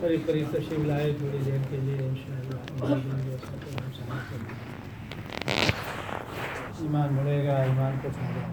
قریب قریب تشریف لائے تھوڑی دیر کے لیے انشاءاللہ ایمان بڑھے گا، ایمان کو فائدہ۔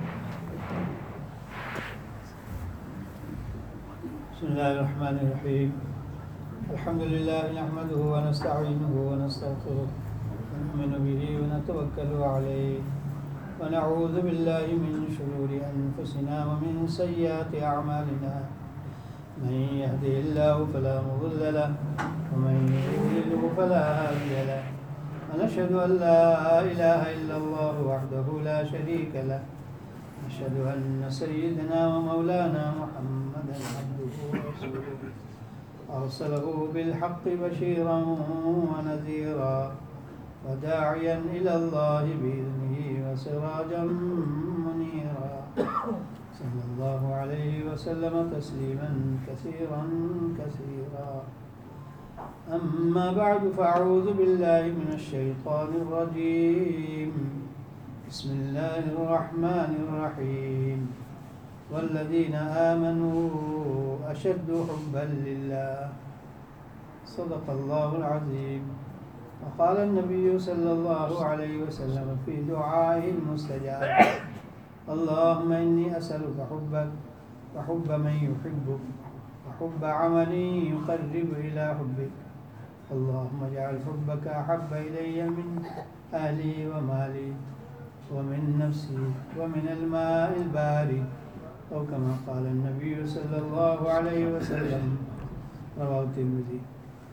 بسم اللہ الرحمن الرحیم، الحمد للہ نحمده ونستعینه ونستغفره ونؤمن به ونتوکل علیہ ونعوذ باللہ من شرور انفسنا ومن سیئات اعمالنا، من يهده الله فلا مضل له ومن يضلل فلا هادي له، ونشهد أن لا إله إلا الله وحده لا شريك له، نشهد أن سيدنا ومولانا محمدا عبده ورسوله أرسله بالحق بشيرا ونذيرا وداعيا إلى الله بإذنه وسراجا منيرا، صلى الله عليه وسلم تسليما كثيرا كثيرا، أما بعد فأعوذ بالله من الشيطان الرجيم، بسم الله الرحمن الرحيم، والذين آمنوا أشد حبا لله، صدق الله العظيم، وقال النبي صلى الله عليه وسلم في دعائه المستجاب، اللهم إني أسألك حبك وحب من يحبك وحب عمل يقرب إلى حبك، اللهم اجعل حبك أحب إلي من أهلي ومالي ومن نفسي ومن الماء البارد، أو كما قال النبي صلى الله عليه وسلم، رواه الترمذی۔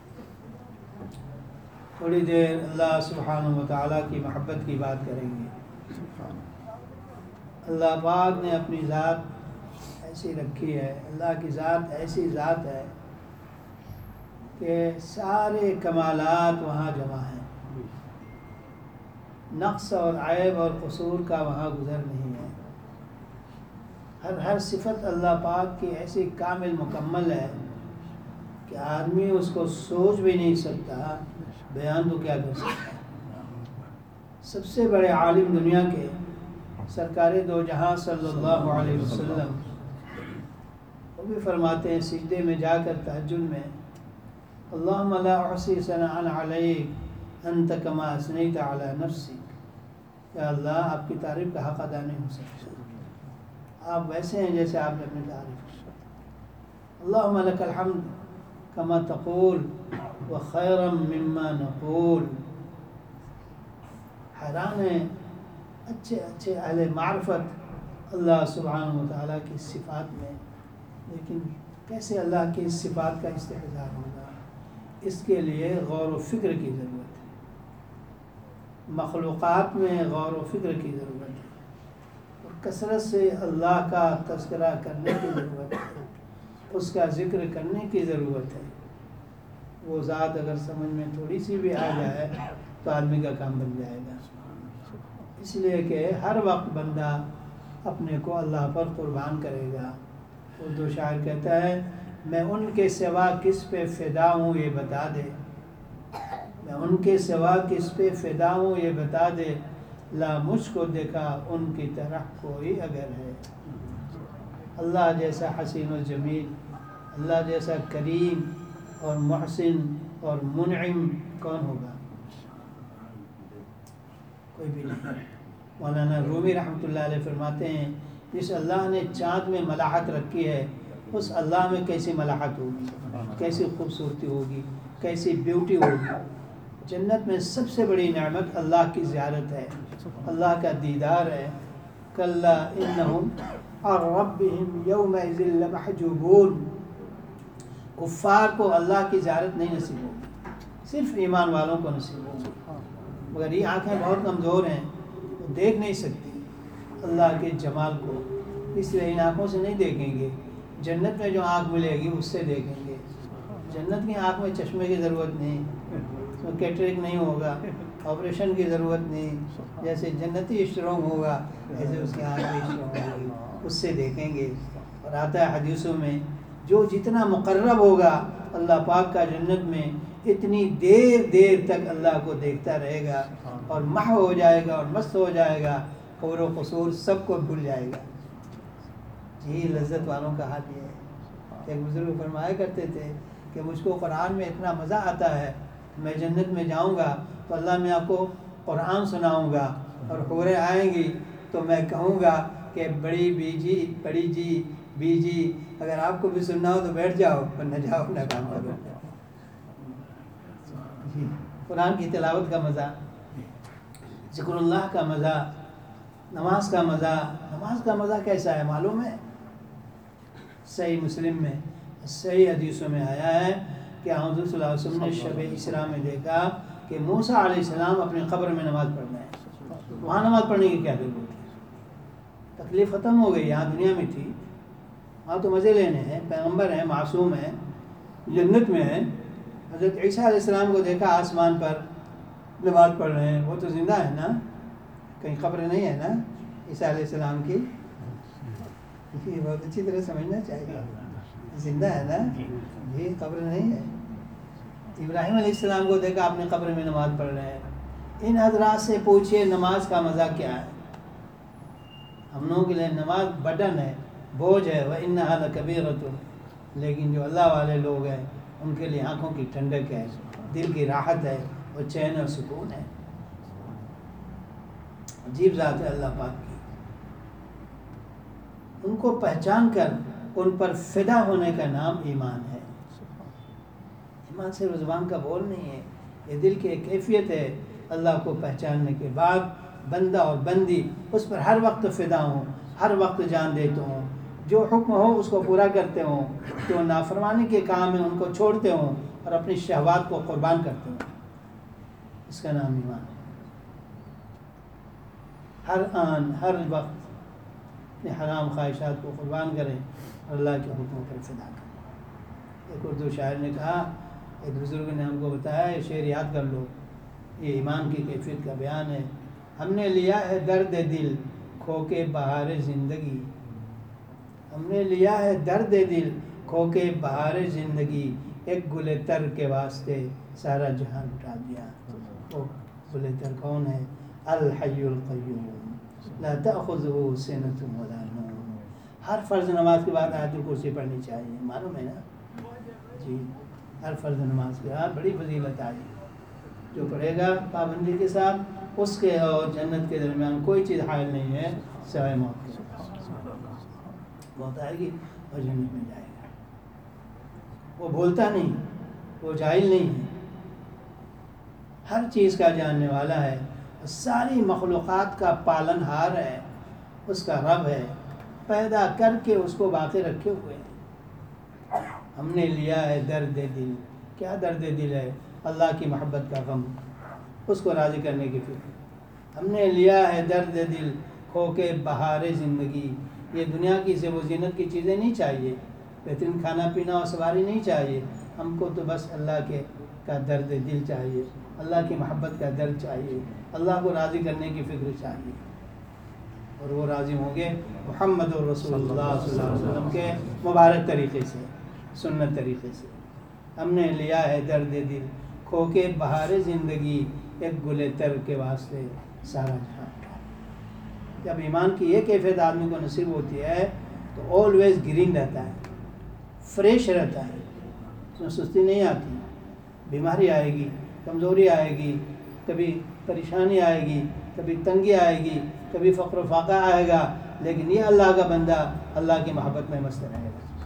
تھوڑی دیر اللہ سبحانہ وتعالیٰ کی محبت کی بات کریں گے۔ اللہ پاک نے اپنی ذات ایسی رکھی ہے، اللہ کی ذات ایسی ذات ہے کہ سارے کمالات وہاں جمع ہیں، نقص اور عیب اور قصور کا وہاں گزر نہیں ہے، ہر صفت اللہ پاک کی ایسی کامل مکمل ہے کہ آدمی اس کو سوچ بھی نہیں سکتا، بیان تو کیا کر سکتا ہے۔ سب سے بڑے عالم دنیا کے سرکار دو جہاں صلی اللہ علیہ وسلم وہ بھی فرماتے ہیں سجدے میں جا کر تہجد میں، اللہم لا احصی ثناء علیک انت کما اثنیت علی نفسک، یا اللہ آپ کی تعریف کا حق ادا نہیں ہو سکتا، آپ ویسے ہیں جیسے آپ نے اپنی تعریف کی، اللہم لک الحمد کما تقول وخیرا مما نقول۔ حیران ہیں اچھے اہل معرفت اللہ سبحانہ وتعالیٰ کی صفات میں، لیکن کیسے اللہ کی اس صفات کا استحضار ہوگا؟ اس کے لیے غور و فکر کی ضرورت ہے، مخلوقات میں غور و فکر کی ضرورت ہے، اور کثرت سے اللہ کا تذکرہ کرنے کی ضرورت ہے، اس کا ذکر کرنے کی ضرورت ہے۔ وہ ذات اگر سمجھ میں تھوڑی سی بھی آ جائے تو آدمی کا کام بن جائے گا، اس لیے کہ ہر وقت بندہ اپنے کو اللہ پر قربان کرے گا۔ اردو شاعر کہتا ہے، میں ان کے سوا کس پہ فدا ہوں یہ بتا دے، میں ان کے سوا کس پہ فدا ہوں یہ بتا دے، لا مجھ کو دیکھا ان کی طرح کوئی اگر ہے۔ اللہ جیسا حسین و جمیل، اللہ جیسا کریم اور محسن اور منعم کون ہوگا؟ کوئی بھی نہیں۔ مولانا رومی رحمۃ اللہ علیہ فرماتے ہیں، جس اللہ نے چاند میں ملاحت رکھی ہے اس اللہ میں کیسی ملاحت ہوگی، کیسی خوبصورتی ہوگی، کیسی بیوٹی ہوگی۔ جنت میں سب سے بڑی نعمت اللہ کی زیارت ہے، اللہ کا دیدار ہے۔ کلا انہم عن ربہم یومئذ لمحجوبون، کفار کو اللہ کی زیارت نہیں نصیب ہوگی، صرف ایمان والوں کو نصیب ہوگی، مگر یہ آنکھیں بہت کمزور ہیں، وہ دیکھ نہیں سکتی اللہ کے جمال کو، اس لیے ان آنکھوں سے نہیں دیکھیں گے۔ جنت میں جو آنکھ ملے گی اس سے دیکھیں گے۔ جنت کی آنکھ میں چشمے کی ضرورت نہیں، اس میں کیٹریک نہیں ہوگا، آپریشن کی ضرورت نہیں، جیسے جنتی اسٹرانگ ہوگا ایسے اس کی آنکھ بھی اسٹرانگ ہوگی، اس سے دیکھیں گے۔ اور آتا ہے حدیثوں میں، جو جتنا مقرب ہوگا اللہ پاک کا جنت میں، اتنی دیر تک اللہ کو دیکھتا رہے گا اور محو ہو جائے گا اور مست ہو جائے گا، قبر و قصور سب کو بھول جائے گا۔ یہ لذت والوں کا حال یہ ہے۔ ایک بزرگ فرمایا کرتے تھے کہ کہ مجھ کو قرآن میں اتنا مزہ آتا ہے، میں جنت میں جاؤں گا تو اللہ میں آپ کو قرآن سناؤں گا، اور حوریں آئیں گی تو میں کہوں گا کہ بڑی بی جی اگر آپ کو بھی سننا ہو تو بیٹھ جاؤ، ورنہ جاؤ اپنا کام کرو۔ قرآن کی تلاوت کا مزہ، ذکر اللہ کا مزہ، نماز کا مزہ۔ نماز کا مزہ کیسا ہے معلوم ہے؟ صحیح مسلم میں صحیح حدیثوں میں آیا ہے کہ حضور صلی اللہ علیہ وسلم نے شب اسراء میں دیکھا کہ موسیٰ علیہ السلام اپنی قبر میں نماز پڑھ رہے ہیں۔ وہاں نماز پڑھنے کی کیا ضرورت ہے؟ تکلیف ختم ہو گئی، یہاں دنیا میں تھی، وہاں تو مزے لینے ہیں، پیغمبر ہیں، معصوم ہیں، جنت میں ہیں۔ حضرت عیسیٰ علیہ السلام کو دیکھا آسمان پر نماز پڑھ رہے ہیں، وہ تو زندہ ہے نا، کہیں قبر نہیں ہے نا عیسیٰ علیہ السلام کی؟ یہ بہت اچھی طرح سمجھنا چاہیے، زندہ ہے نا جی، قبر نہیں ہے۔ ابراہیم علیہ السلام کو دیکھا اپنے قبر میں نماز پڑھ رہے ہیں۔ ان حضرات سے پوچھئے نماز کا مزہ کیا ہے؟ ہم لوگوں کے لیے نماز برڈن ہے، بوجھ ہے، وَإِنَّهَا لَكَبِيرَةٌ، لیکن جو اللہ والے لوگ ہیں ان کے لیے آنکھوں کی ٹھنڈک ہے، دل کی راحت ہے، اور چین اور سکون ہے۔ عجیب ذات ہے اللہ پاک کی۔ ان کو پہچان کر ان پر فدا ہونے کا نام ایمان ہے۔ ایمان صرف زبان کا بول نہیں ہے، یہ دل کی ایک کیفیت ہے۔ اللہ کو پہچاننے کے بعد بندہ اور بندی اس پر ہر وقت فدا ہوں، ہر وقت جان دیتے ہوں، جو حکم ہو اس کو پورا کرتے ہوں، جو نافرمانی کے کام ہیں ان کو چھوڑتے ہوں اور اپنی شہوات کو قربان کرتے ہوں۔ اس کا نام ایمان ہے۔ ہر آن ہر وقت اپنے حرام خواہشات کو قربان کریں اور اللہ کے حکموں پر فدا کریں۔ ایک اردو شاعر نے کہا، ایک بزرگ نے ہم کو بتایا، یہ شعر یاد کر لو، یہ ایمان کی کیفیت کا بیان ہے۔ ہم نے لیا ہے درد دل کھو کے بہار زندگی، ہم نے لیا ہے درد دل کھو کے بہار زندگی، ایک گل تر کے واسطے سارا جہاں لٹا دیا۔ وہ گل تر کون ہے؟ الحی القیوم لا تأخذہ سنۃ ولا نوم۔ ہر فرض نماز کے بعد آیت الکرسی پڑھنی چاہیے، معلوم ہے نا جی؟ ہر فرض نماز کے بعد بڑی فضیلت آئی، جو پڑھے گا پابندی کے ساتھ اس کے اور جنت کے درمیان کوئی چیز حائل نہیں ہے سوائے موت کے۔ موت آئے گی اور جنت میں جائے گا۔ وہ بولتا نہیں، وہ جاہل نہیں ہے، ہر چیز کا جاننے والا ہے، ساری مخلوقات کا پالن ہار ہے، اس کا رب ہے، پیدا کر کے اس کو باقی رکھے ہوئے ہیں۔ ہم نے لیا ہے درد دل، کیا درد دل ہے؟ اللہ کی محبت کا غم، اس کو راضی کرنے کی فکر۔ ہم نے لیا ہے درد دل کھو کے بہار زندگی، یہ دنیا کی زیب و زینت کی چیزیں نہیں چاہیے، بہترین کھانا پینا اور سواری نہیں چاہیے، ہم کو تو بس اللہ کا درد دل چاہیے، اللہ کی محبت کا درد چاہیے، اللہ کو راضی کرنے کی فکر چاہیے، اور وہ راضی ہوں گے محمد رسول اللہ صلی اللہ علیہ وسلم کے مبارک طریقے سے، سنت طریقے سے۔ ہم نے لیا ہے درد دل کھو کے بہار زندگی، ایک گل تر کے واسطے سارا جہاں۔ جب ایمان کی یہ کیفیت آدمی کو نصیب ہوتی ہے تو آلویز گرین رہتا ہے، فریش رہتا ہے، اس میں سستی نہیں آتی، بیماری آئے گی، کمزوری آئے گی، کبھی پریشانی آئے گی، کبھی تنگی آئے گی، کبھی فقر و فاقہ آئے گا، لیکن یہ اللہ کا بندہ اللہ کی محبت میں مست رہے گا۔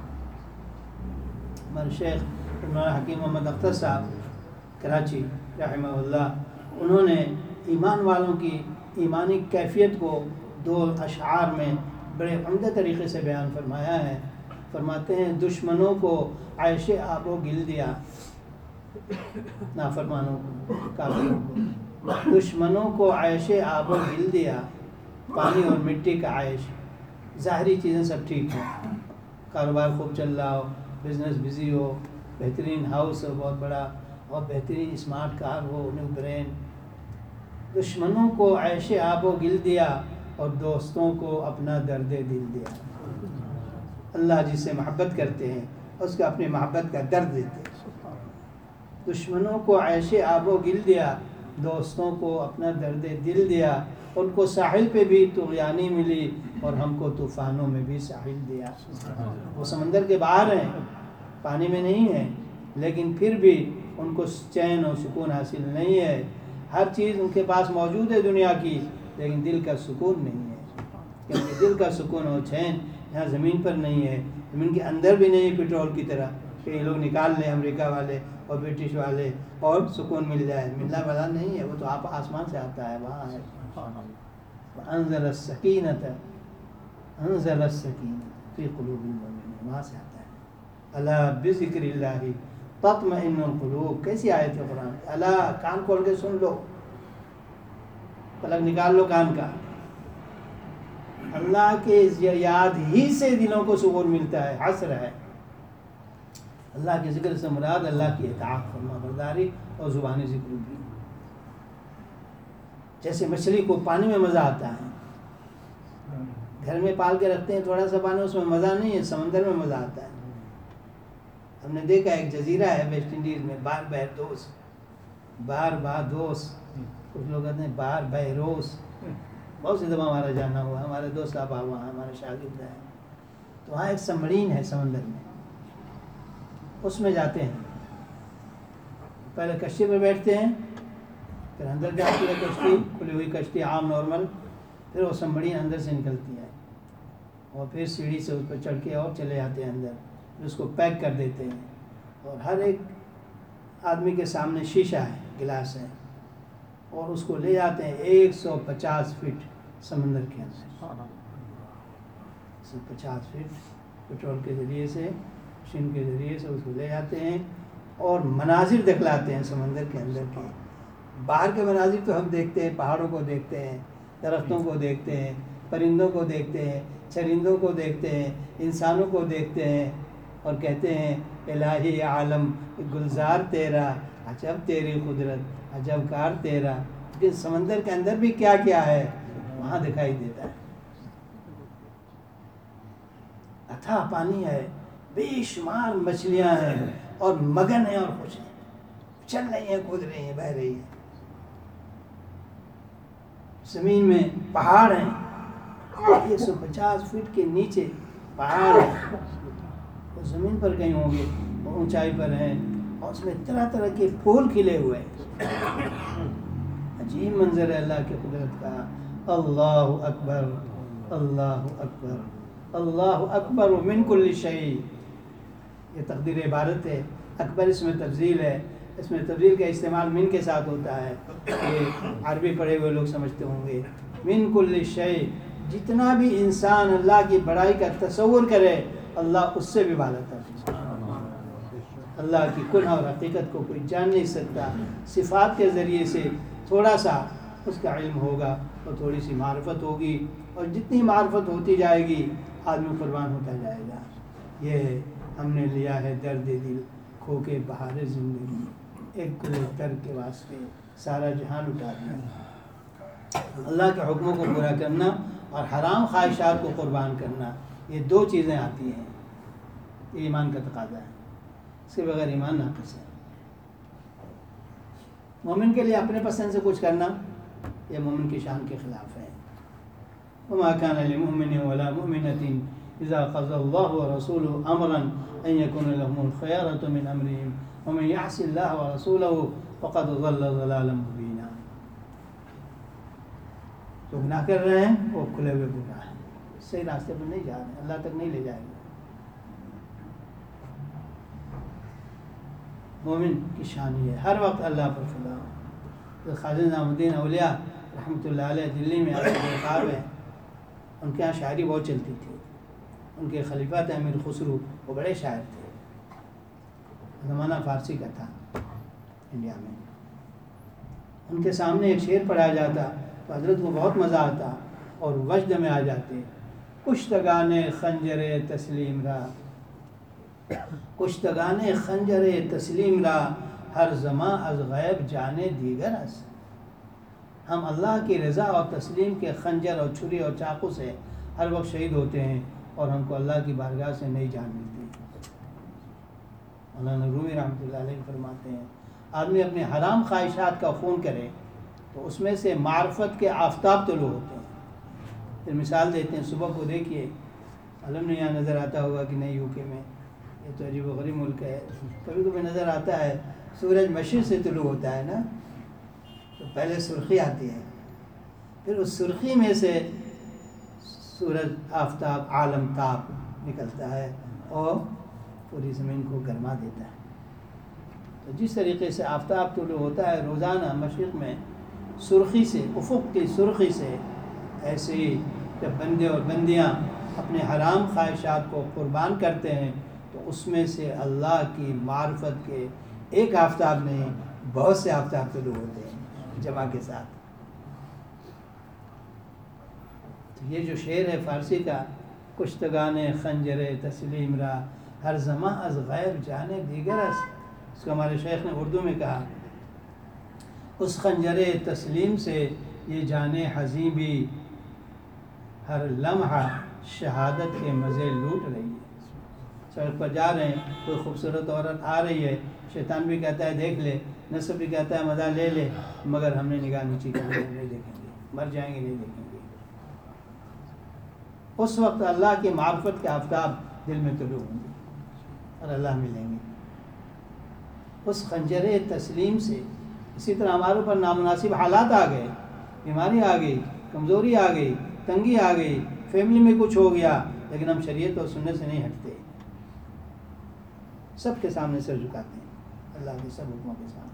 ہمارے شیخ مولانا حکیم محمد اختر صاحب کراچی رحمہ اللہ، انہوں نے ایمان والوں کی ایمانی کیفیت کو 2 اشعار میں بڑے عمدہ طریقے سے بیان فرمایا ہے۔ فرماتے ہیں، دشمنوں کو عیش آب و گل دیا، نافرمانوں کو، کافروں کو، دشمنوں کو عیش آب و گل دیا، پانی اور مٹی کا عیش، ظاہری چیزیں سب ٹھیک ہیں، کاروبار خوب چل رہا ہو، بزنس بزی ہو، بہترین ہاؤس ہو بہت بڑا، اور بہترین اسمارٹ کار ہو، نیو برین، دشمنوں کو عیش آب و گل دیا اور دوستوں کو اپنا درد دل دیا۔ اللہ جس سے محبت کرتے ہیں اس کو اپنی محبت کا درد دیتے ہیں۔ دشمنوں کو عیش آب و گل دیا، دوستوں کو اپنا درد دل دیا، ان کو ساحل پہ بھی طغیانی ملی اور ہم کو طوفانوں میں بھی ساحل دیا۔ وہ سمندر کے باہر ہیں، پانی میں نہیں ہیں، لیکن پھر بھی ان کو چین اور سکون حاصل نہیں ہے. ہر چیز ان کے پاس موجود ہے دنیا کی، لیکن دل کا سکون نہیں ہے، کیونکہ دل کا سکون اور چین یہاں زمین پر نہیں ہے. زمین کے اندر بھی نہیں ہے پیٹرول کی طرح کہ یہ لوگ نکال لیں امریکہ والے اور برٹش والے اور سکون مل جائے. ملنا والا نہیں ہے، وہ تو آپ آسمان سے آتا ہے، وہاں ہے. انزل السکینۃ فی قلوب المؤمنین، وہاں سے آتا ہے. الا بذکر اللہ تطمئن القلوب. کیسی آیت ہے قرآن. الا، کان کھول کے سن لو، پلک نکال لو کان کا. اللہ کے یاد ہی سے دلوں کو سکون ملتا ہے. حسر ہے. اللہ کے ذکر سے مراد اللہ کی اطاعت، فرما برداری اور زبانی ذکر بھی. جیسے مچھلی کو پانی میں مزہ آتا ہے، گھر میں پال کے رکھتے ہیں تھوڑا سا پانی، اس میں مزہ نہیں ہے، سمندر میں مزہ آتا ہے. ہم نے دیکھا ایک جزیرہ ہے ویسٹ انڈیز میں، باربادوس، کچھ لوگ کہتے ہیں باربیروس، بہت سی دفعہ ہمارا جانا ہوا. ہمارے دوست صاحب وہاں ہمارے شاگرد ہیں. تو وہاں ایک سبمرین ہے سمندر میں، اس میں جاتے ہیں. پہلے کشتی پہ بیٹھتے ہیں، پھر اندر جاتی ہے کشتی، کھلی ہوئی کشتی عام نارمل، پھر وہ سبمرین اندر سے نکلتی ہے اور پھر سیڑھی سے اس پہ چڑھ کے اور چلے جاتے ہیں اندر. پھر اس کو پیک کر دیتے ہیں اور ہر ایک آدمی کے سامنے شیشہ ہے، گلاس ہے، اور اس کو لے جاتے ہیں 150 فٹ سمندر کے اندر. 150 فٹ پیٹرول کے ذریعے سے، مشین کے ذریعے سے اس کو لے جاتے ہیں اور مناظر دکھلاتے ہیں سمندر کے اندر کے. باہر کے مناظر تو ہم دیکھتے ہیں، پہاڑوں کو دیکھتے ہیں، درختوں کو دیکھتے ہیں، پرندوں کو دیکھتے ہیں، چرندوں کو دیکھتے ہیں، انسانوں کو دیکھتے ہیں اور کہتے ہیں الہی عالم گلزار تیرا، عجب تیری قدرت، عجب کار تیرا. لیکن سمندر کے اندر بھی کیا کیا ہے وہاں دکھائی دیتا ہے. اتھا پانی ہے، بے شمار مچھلیاں ہیں اور مگن ہیں اور خوش ہیں، چل رہی ہیں، کود رہی ہیں، بہہ رہی ہیں. زمین میں پہاڑ ہیں، 150 فٹ کے نیچے پہاڑ ہیں، وہ زمین پر کہیں ہوں گے، وہ اونچائی پر ہیں، اور اس میں طرح طرح کے پھول کھلے ہوئے ہیں. عجیب منظر ہے اللہ کی قدرت کا. اللہ اکبر، اللہ اکبر، اللہ اکبر من کل شیء. یہ تقدیر عبارت ہے. اکبر اس میں تفضیل ہے. اس میں تفضیل کا استعمال من کے ساتھ ہوتا ہے. یہ عربی پڑھے ہوئے لوگ سمجھتے ہوں گے. من کل شیء، جتنا بھی انسان اللہ کی بڑائی کا تصور کرے اللہ اس سے بھی بالاتر ہے. اللہ کی کنہ اور حقیقت کو کوئی جان نہیں سکتا. صفات کے ذریعے سے تھوڑا سا اس کا علم ہوگا اور تھوڑی سی معرفت ہوگی، اور جتنی معرفت ہوتی جائے گی آدمی قربان ہوتا جائے گا. یہ ہم نے لیا ہے درد دل کھو کے بہار زندگی، ایک گلے تر کے واسطے سارا جہان اٹھا دیا. اللہ کے حکموں کو پورا کرنا اور حرام خواہشات کو قربان کرنا، یہ دو چیزیں آتی ہیں. یہ ایمان کا تقاضا ہے، اس کے بغیر ایمان ناقص ہے. مومن کے لیے اپنے پسند سے کچھ کرنا یہ مومن کی شان کے خلاف ہے. وما كان لمؤمن ولا مؤمنة إذا قضى الله ورسوله أمرا أن يكون لهم الخيارة من أمرهم ومن يعص الله ورسوله فقد ضل ضلالا مبينا. جو گناہ کر رہے ہیں وہ کھلے ہوئے گناہ ہیں، صحیح راستے پر نہیں جا رہے ہیں، اللہ تک نہیں لے جائیں گے. مومن کی شان یہ ہے ہر وقت اللہ پر فدا ہو. خواجہ نظام الدین اولیاء رحمۃ اللہ علیہ دلی میں آپ کے خواب ہیں، ان کے یہاں شاعری بہت چلتی تھی. ان کے خلیفہ تھے امیر خسرو، وہ بڑے شاعر تھے. زمانہ فارسی کا تھا انڈیا میں. ان کے سامنے ایک شعر پڑھایا جاتا تو حضرت کو بہت مزہ آتا اور وجد میں آ جاتے. کشتگان خنجر تسلیم را، کشتگان خنجر تسلیم را، ہر زمان از غیب جانے دیگر است. ہم اللہ کی رضا اور تسلیم کے خنجر اور چھری اور چاقو سے ہر وقت شہید ہوتے ہیں اور ہم کو اللہ کی بارگاہ سے نئی جان ملتی. مولانا رومی رحمۃ اللہ علیہ فرماتے ہیں آدمی اپنے حرام خواہشات کا خون کرے تو اس میں سے معرفت کے آفتاب طلوع ہوتے ہیں. پھر مثال دیتے ہیں، صبح کو دیکھیے، علم نہیں یہاں نظر آتا ہوگا کہ نہیں یو کے میں، یہ تو عجیب و غریب ملک ہے. کبھی کبھی نظر آتا ہے سورج مشرق سے طلوع ہوتا ہے نا، تو پہلے سرخی آتی ہے، پھر اس سرخی میں سے سورج آفتاب عالم تاب نکلتا ہے اور پوری زمین کو گرما دیتا ہے. تو جس طریقے سے آفتاب طلوع ہوتا ہے روزانہ مشرق میں سرخی سے، افق کی سرخی سے، ایسے ہی جب بندے اور بندیاں اپنے حرام خواہشات کو قربان کرتے ہیں تو اس میں سے اللہ کی معرفت کے ایک آفتاب نہیں بہت سے آفتاب طلوع ہوتے ہیں جمع کے ساتھ. تو یہ جو شعر ہے فارسی کا، کشتگان خنجر تسلیم را ہر زماں از غیب جانے دیگر است، اس کو ہمارے شیخ نے اردو میں کہا، اس خنجر تسلیم سے یہ جانے حزیں بھی ہر لمحہ شہادت کے مزے لوٹ رہی ہے. سڑک پر جا رہے ہیں، کوئی خوبصورت عورت آ رہی ہے، شیطان بھی کہتا ہے دیکھ لے، نفس بھی کہتا ہے مزہ لے لے، مگر ہم نے نگاہ نیچی کر لی، نہیں دیکھیں گے، مر جائیں گے نہیں دیکھیں گے. اس وقت اللہ کی معرفت کے آفتاب دل میں طلوع ہوں گے اور اللہ ملیں گے اس خنجر تسلیم سے. اسی طرح ہمارے اوپر نامناسب حالات آ گئے، بیماری آ گئی، کمزوری آ گئی، تنگی آ گئی، فیملی میں کچھ ہو گیا، لیکن ہم شریعت اور سنت سے نہیں ہٹتے، سب کے سامنے سر جھکاتے ہیں، اللہ کے سب حکموں کے سامنے.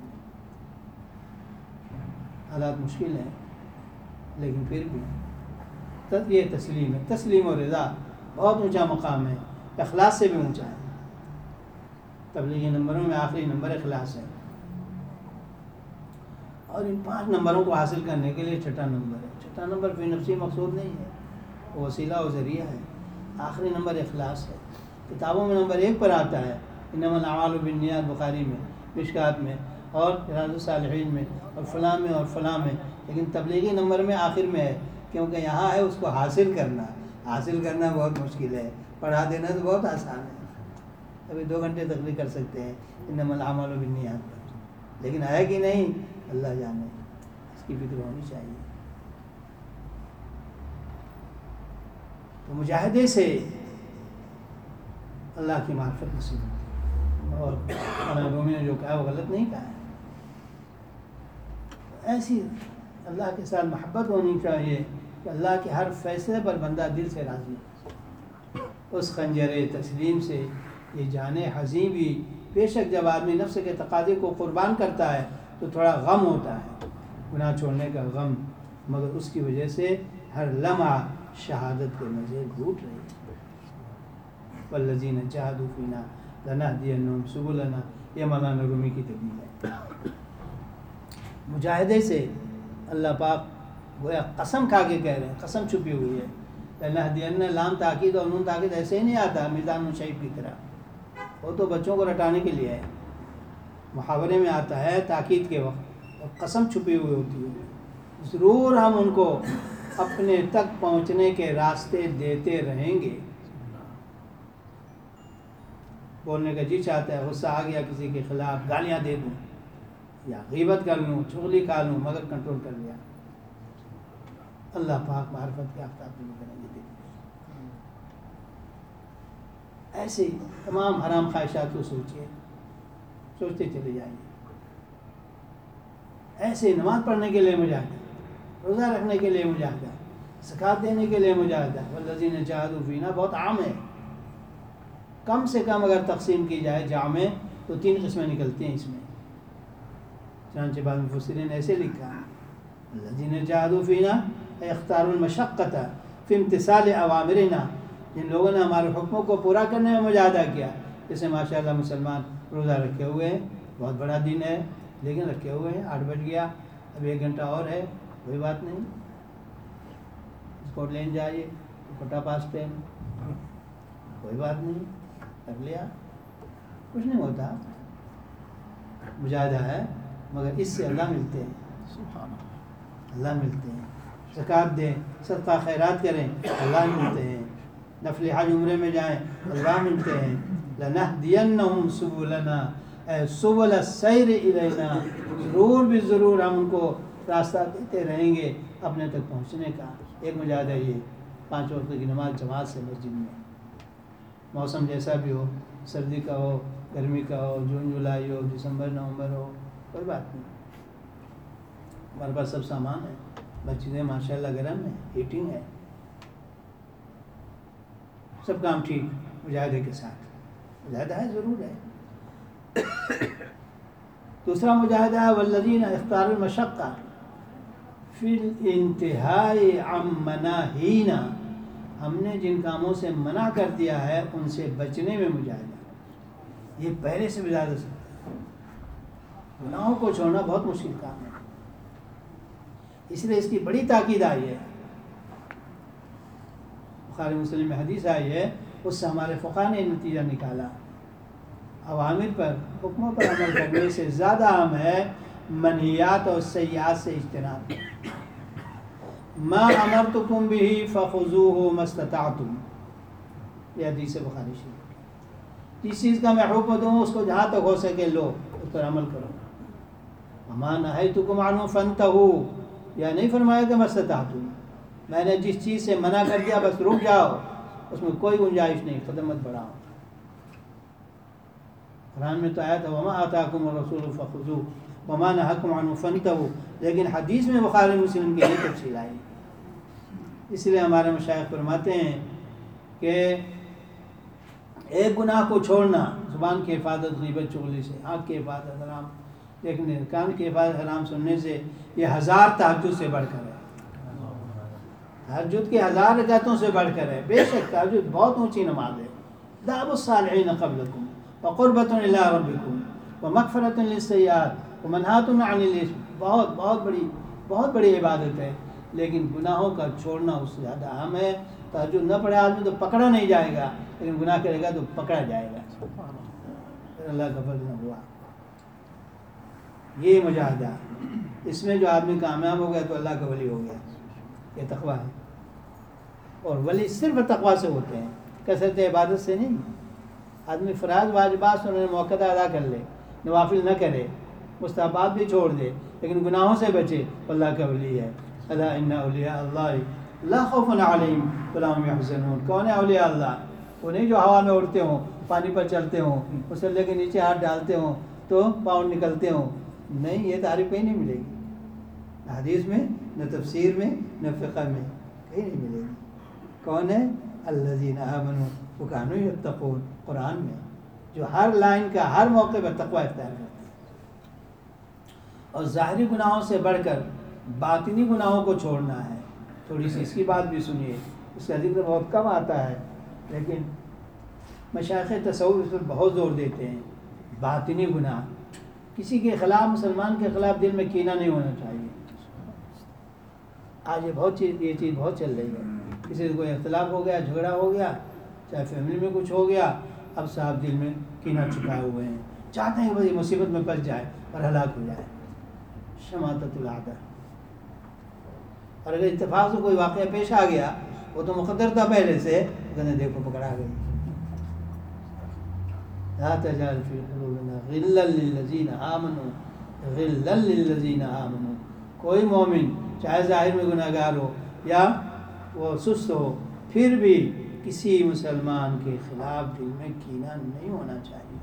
حالات مشکل ہیں لیکن پھر بھی یہ تسلیم ہے. تسلیم و رضا بہت اونچا مقام ہے، اخلاص سے بھی اونچا ہے. تبلیغی نمبروں میں آخری نمبر اخلاص ہے، اور ان 5 نمبروں کو حاصل کرنے کے لیے چھٹا نمبر ہے. چھٹا نمبر فی نفسی مقصود نہیں ہے، وہ وسیلہ و ذریعہ ہے. آخری نمبر اخلاص ہے. کتابوں میں نمبر 1 پر آتا ہے انما الاعمال بالنیات، بخاری میں، مشکات میں، اور ریاض الصالحین میں، اور فلاں میں اور فلاں میں، لیکن تبلیغی نمبر میں آخر میں ہے، کیونکہ یہاں ہے اس کو حاصل کرنا. حاصل کرنا بہت مشکل ہے، پڑھا دینا تو بہت آسان ہے، ابھی 2 گھنٹے تقریر کر سکتے ہیں انما الاعمال بالنیات پر، لیکن ہے کہ نہیں اللہ جانے. اس کی فکر ہونی چاہیے. تو مجاہدے سے اللہ کی معرفت نصیب ہوتی ہے، اور مولانا رومی نے جو کہا وہ غلط نہیں کہا ہے. ایسی اللہ کے ساتھ محبت ہونی چاہیے کہ اللہ کے ہر فیصلے پر بندہ دل سے راضی ہو. اس خنجر تسلیم سے یہ جانے حزیں بھی، بے شک جب آدمی نفس کے تقاضے کو قربان کرتا ہے تو تھوڑا غم ہوتا ہے، گناہ چھوڑنے کا غم، مگر اس کی وجہ سے ہر لمحہ شہادت کے مزے گھوٹ رہی ہے. والذین جاہدوا فینا لنہدینہم سبلنا، یہ مولانا رومی کی تدبیر ہے. مجاہدے سے اللہ پاک گویا قسم کھا کے کہہ رہے ہیں، قسم چھپی ہوئی ہے. لنہدین، لام تاکید اور نون تاکید ایسے ہی نہیں آتا میزان الشیب کی طرح، وہ تو بچوں کو رٹانے کے لیے ہے. محاورے میں آتا ہے تاکید کے وقت، اور قسم چھپی ہوئی ہوتی ہے. ضرور ہم ان کو اپنے تک پہنچنے کے راستے دیتے رہیں گے. بولنے کا جی چاہتا ہے، غصہ آ گیا کسی کے خلاف، گالیاں دے دوں یا غیبت کر لوں، چغلی کھا لوں، مگر کنٹرول کر لیا. اللہ پاک معرفت کے آفتاب میں کریں گے. ایسے ہی تمام حرام خواہشات کو سوچیے، سوچتے چلے جائیے. ایسے نماز پڑھنے کے لیے مجاہدہ، روزہ رکھنے کے لیے مجاہدہ، زکوٰۃ دینے کے لیے مجاہدہ. والذین جاہدوا فینا بہت عام ہے، کم سے کم اگر تقسیم کی جائے جامع تو 3 قسمیں نکلتی ہیں اس میں. چنانچہ بعض مفسرین نے ایسے لکھا، الذین جاہدوا فینا اختاروا المشقۃ فی امتثال اوامرنا، جن لوگوں نے ہمارے حکموں کو پورا کرنے میں مجاہدہ کیا. جیسے ماشاء اللہ مسلمان روزہ رکھے ہوئے ہیں، بہت بڑا دن ہے لیکن رکھے ہوئے ہیں. 8 بج گیا، اب 1 گھنٹہ اور ہے، کوئی بات نہیں، اسکوٹ لین جائیے، کوٹا پاس ٹین، کوئی بات نہیں، کر لیا، کچھ نہیں ہوتا. مجاہدہ ہے مگر اس سے اللہ ملتے ہیں، اللہ ملتے ہیں. زکوٰۃ دیں، صدقہ خیرات کریں، اللہ ملتے ہیں. نفل حج عمرے میں جائیں، اللہ ملتے ہیں. لنہدینہم سبلنا، اے سبل السیر الینا، ضرور بھی ضرور ہم ان کو راستہ دیتے رہیں گے اپنے تک پہنچنے کا. ایک مجاہدہ یہ 5 وقت کی نماز جماعت سے مسجد میں، موسم جیسا بھی ہو، سردی کا ہو، گرمی کا ہو، جون جولائی ہو، دسمبر نومبر ہو، کوئی بات نہیں، ہمارے پاس سب سامان ہے، مسجدیں ماشاء اللہ گرم ہے، ہیٹنگ ہے، سب کام ٹھیک مجاہدے کے ساتھ۔ مجاہدہ ہے، ضرور ہے۔ دوسرا مجاہدہ ہے والذین اختاروا المشقہ فی الانتہاء عن مناہینا، ہم نے جن کاموں سے منع کر دیا ہے ان سے بچنے میں مجاہدہ، یہ پہلے سے بھی زیادہ سخت ہے۔ گناہوں کو چھوڑنا بہت مشکل کام ہے، اس لیے اس کی بڑی تاکید آئی ہے۔ بخاری مسلم میں حدیث آئی ہے، اس سے ہمارے فقہاء نے نتیجہ نکالا، اوامر پر، حکموں پر عمل کرنے سے زیادہ اہم ہے منہیات اور سیئات سے اجتناب۔ ما امرتکم بہ فخذوہ ما استطعتم، یہ حدیث بخاری شریف۔ جس چیز کا میں حکم دوں اس کو جہاں تک ہو سکے لو، اس پر عمل کرو۔ وما نہیتکم عنہ فانتہوا، یا نہیں فرمایا کہ ما استطعتم، میں نے جس چیز سے منع کر دیا بس رک جاؤ، اس میں کوئی گنجائش نہیں، قدم مت بڑھاؤ۔ قرآن میں تو آیا تھا وما آتاکم الرسول فخذوہ وما نہاکم عنہ فانتہوا، لیکن حدیث میں بخاری مسلم کی یہ تفصیل آئی۔ اس لیے ہمارے مشائخ فرماتے ہیں کہ ایک گناہ کو چھوڑنا، زبان کی حفاظت غیبت چغلی سے، آنکھ کی حفاظت حرام دیکھنے، کان کی حفاظت حرام سننے سے، یہ 1000 تہجد سے بڑھ کر ہے، تہجد کی 1000 رکعتوں سے بڑھ کر ہے۔ بے شک تہجد بہت اونچی نماز ہے، دأب الصالحین قبلکم وقربۃ الی ربکم ومغفرۃ للسیئات ومنہاۃ عن الاثم، بہت بڑی عبادت ہے، لیکن گناہوں کا چھوڑنا اس سے زیادہ اہم ہے۔ تہجد نہ پڑھے آدمی تو پکڑا نہیں جائے گا، لیکن گناہ کرے گا تو پکڑا جائے گا، پھر اللہ کا فضل نہ ہوا۔ یہ مجاہدہ، اس میں جو آدمی کامیاب ہو گیا تو اللہ کا ولی ہو گیا، یہ تقویٰ ہے۔ اور ولی صرف تقویٰ سے ہوتے ہیں، کثرت عبادت سے نہیں۔ آدمی فرائض واجبات سے انہوں نے موقع ادا کر لے، نوافل نہ کرے، مستحبات بھی چھوڑ دے، لیکن گناہوں سے بچے، اللہ کا ولی ہے۔ الا ان اولیاء اللہ لا خوف علیہم ولا هم یحزنون، کون ہے اولیاء اللہ؟ وہ نہیں جو ہوا میں اڑتے ہوں، پانی پر چلتے ہوں، مسلح کے نیچے ہاتھ ڈالتے ہوں تو پاؤں نکلتے ہوں، نہیں، یہ تعریف کہیں نہیں ملے گی، نہ حدیث میں، نہ تفسیر میں، نہ فقہ میں، کہیں نہیں ملے گی۔ کون ہے؟ الذین آمنوا وکانوا یتقون، قرآن میں، جو ہر لائن کا ہر موقع پر تقوی اختیار کرتے ہیں۔ اور ظاہری گناہوں سے بڑھ کر باطنی گناہوں کو چھوڑنا ہے۔ تھوڑی سی اس کی بات بھی سنیے، اس کا ذکر بہت کم آتا ہے، لیکن مشائخ تصوف اس پر بہت زور دیتے ہیں۔ باطنی گناہ، کسی کے خلاف، مسلمان کے خلاف دل میں کینہ نہیں ہونا چاہیے۔ آج یہ چیز بہت چل رہی ہے، کسی سے کوئی اختلاف ہو گیا، جھگڑا ہو گیا، چاہے فیملی میں کچھ ہو گیا، اب صاحب دل میں کینہ چھپائے ہوئے ہیں، چاہتے ہیں بھائی مصیبت میں پھنس جائے اور ہلاک ہو جائے، شماتت العادہ۔ اور اگر اتفاق سے کوئی واقعہ پیش آ گیا، وہ تو مقدر تھا پہلے سے، کہنے دیکھو پکڑا گئی۔ لا تجعل فی قلوبنا غلا للذین آمنوا، غلا للذین آمنوا، کوئی مومن چاہے ظاہر میں گناہ گار ہو یا وہ سست ہو، پھر بھی کسی مسلمان کے خلاف دل میں کینہ نہیں ہونا چاہیے۔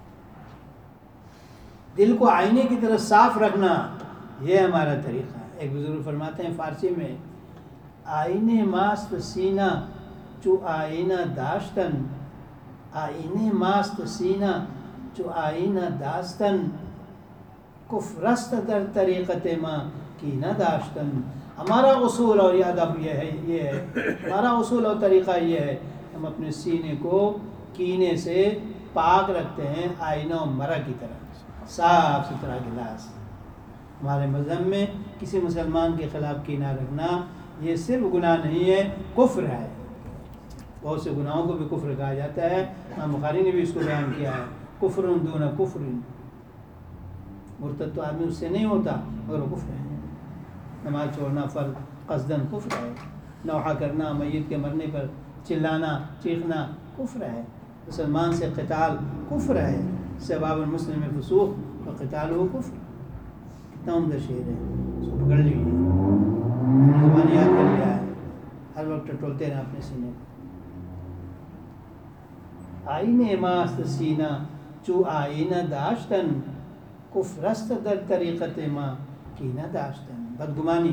دل کو آئینے کی طرح صاف رکھنا، یہ ہمارا طریقہ ہے۔ ایک بزرگ فرماتے ہیں فارسی میں، آئینے ماست سینہ چو آئینہ داشتن، آئینے ماست سینہ چو آئینہ داشتن، کفرست در طریقت ما کینہ داشتن۔ ہمارا اصول اور یہ ادب یہ ہے، ہمارا اصول اور طریقہ یہ ہے، ہم اپنے سینے کو کینے سے پاک رکھتے ہیں، آئینہ و مرہ کی طرح، صاف ستھرا گلاس۔ ہمارے مذہب میں کسی مسلمان کے خلاف کینہ رکھنا یہ صرف گناہ نہیں ہے، کفر ہے۔ بہت سے گناہوں کو بھی کفر کہا جاتا ہے، امام بخاری نے بھی اس کو بیان کیا ہے، کفر دون کفر، مرتد تو آدمی اس سے نہیں ہوتا مگر وہ کفر ہے۔ نماز چھوڑنا فرض قصدن کفر ہے، نوحہ کرنا، میت کے مرنے پر چلانا چیخنا کفر ہے، مسلمان سے قتال کفر ہے، سباب المسلم فسوق و قتالہ کفر۔ کتنا عمدہ شعر ہے، اس کو پکڑ لیجیے، زبان یاد کر لیا ہے، ہر وقت ٹٹولتے رہیں اپنے سینے کو۔ آئینه ماست سینہ چو آئینہ داشتن، کفرست در طریقت ما کینہ داشتن. بدگمانی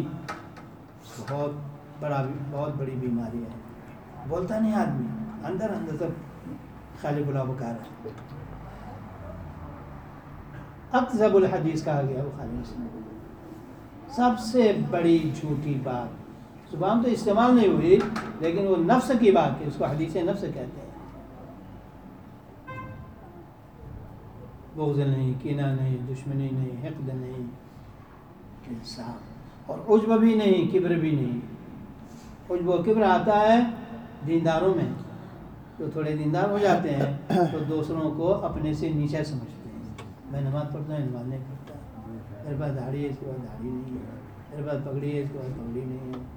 بہت بڑی بیماری ہے. بولتا نہیں آدمی، اندر اندر سب خالی بلا بکار ہے. اکذب الحدیث کہا گیا بخاری مسلم میں، سب سے بڑی جھوٹی بات. زبان تو استعمال نہیں ہوئی لیکن وہ نفس کی بات ہے، اس کو حدیث نفس کہتے ہیں. بغض نہیں، کینہ نہیں، دشمنی نہیں، حقد نہیں، انصاف. اور عجب بھی نہیں، کبر بھی نہیں. عجب و کبر آتا ہے دینداروں میں، جو تھوڑے دیندار ہو جاتے ہیں تو دوسروں کو اپنے سے نیچے سمجھتے ہیں. میں نماز پڑھتا ہوں، نماز نہیں پڑھتا، میرے پاس داڑھی ہے، اس کے بعد داڑھی نہیں ہے، میرے پاس پگڑی ہے، اس کے بعد پگڑی نہیں ہے.